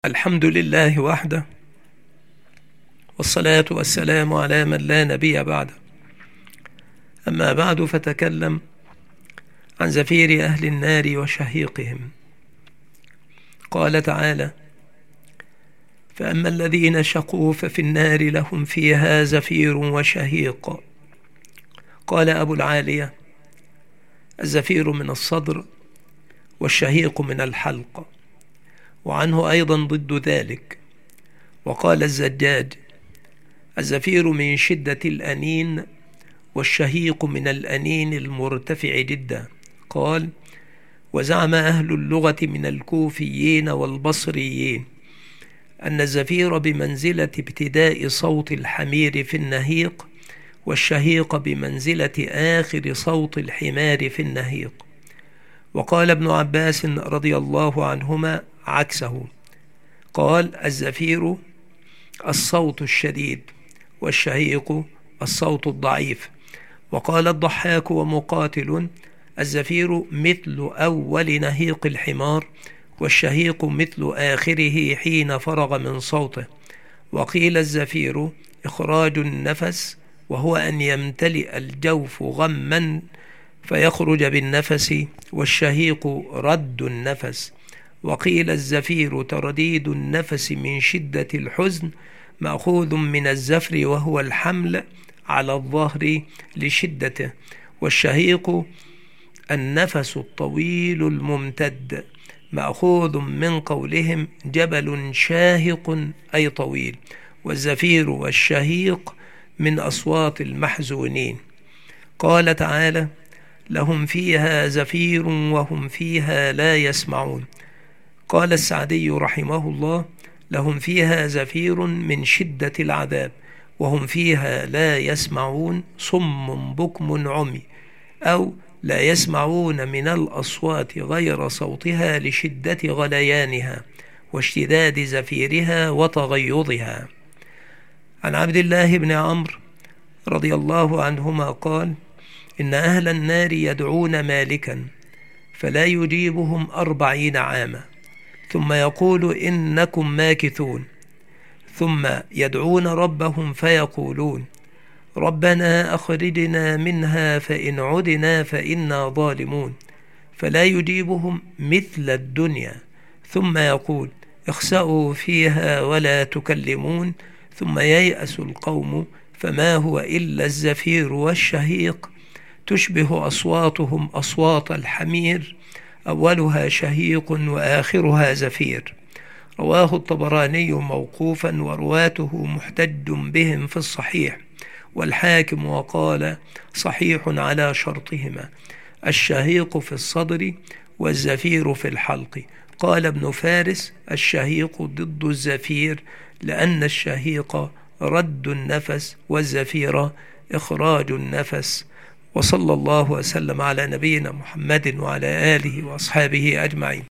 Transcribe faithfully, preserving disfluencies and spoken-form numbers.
الحمد لله وحده، والصلاة والسلام على من لا نبي بعده. أما بعد، فتكلم عن زفير أهل النار وشهيقهم. قال تعالى: فأما الذين شقوا ففي النار لهم فيها زفير وشهيق. قال أبو العالية: الزفير من الصدر والشهيق من الحلق، وعنه أيضا ضد ذلك. وقال الزجاج: الزفير من شدة الأنين، والشهيق من الأنين المرتفع جدا. قال: وزعم أهل اللغة من الكوفيين والبصريين أن الزفير بمنزلة ابتداء صوت الحمير في النهيق، والشهيق بمنزلة آخر صوت الحمار في النهيق. وقال ابن عباس رضي الله عنهما عكسه، قال: الزفير الصوت الشديد، والشهيق الصوت الضعيف. وقال الضحاك ومقاتل: الزفير مثل أول نهيق الحمار، والشهيق مثل آخره حين فرغ من صوته. وقيل الزفير إخراج النفس، وهو أن يمتلئ الجوف غما فيخرج بالنفس، والشهيق رد النفس. وقيل الزفير ترديد النفس من شدة الحزن، مأخوذ من الزفر وهو الحمل على الظهر لشدته. والشهيق النفس الطويل الممتد، مأخوذ من قولهم جبل شاهق أي طويل. والزفير والشهيق من أصوات المحزونين. قال تعالى: لهم فيها زفير وهم فيها لا يسمعون. قال السعدي رحمه الله: لهم فيها زفير من شدة العذاب، وهم فيها لا يسمعون، صم بكم عمي، أو لا يسمعون من الأصوات غير صوتها لشدة غليانها واشتداد زفيرها وتغيظها. عن عبد الله بن عمرو رضي الله عنهما قال: إن أهل النار يدعون مالكا فلا يجيبهم أربعين عاما، ثم يقول: إنكم ماكثون. ثم يدعون ربهم فيقولون: ربنا أخرجنا منها فإن عدنا فإنا ظالمون. فلا يجيبهم مثل الدنيا، ثم يقول: اخسأوا فيها ولا تكلمون. ثم ييأس القوم، فما هو إلا الزفير والشهيق، تشبه أصواتهم أصوات الحمير، أولها شهيق وآخرها زفير. رواه الطبراني موقوفا، ورواته محتج بهم في الصحيح. والحاكم وقال: صحيح على شرطهما، الشهيق في الصدر والزفير في الحلق. قال ابن فارس: الشهيق ضد الزفير، لأن الشهيق رد النفس، والزفير إخراج النفس. وصلى الله وسلم على نبينا محمد وعلى آله وأصحابه أجمعين.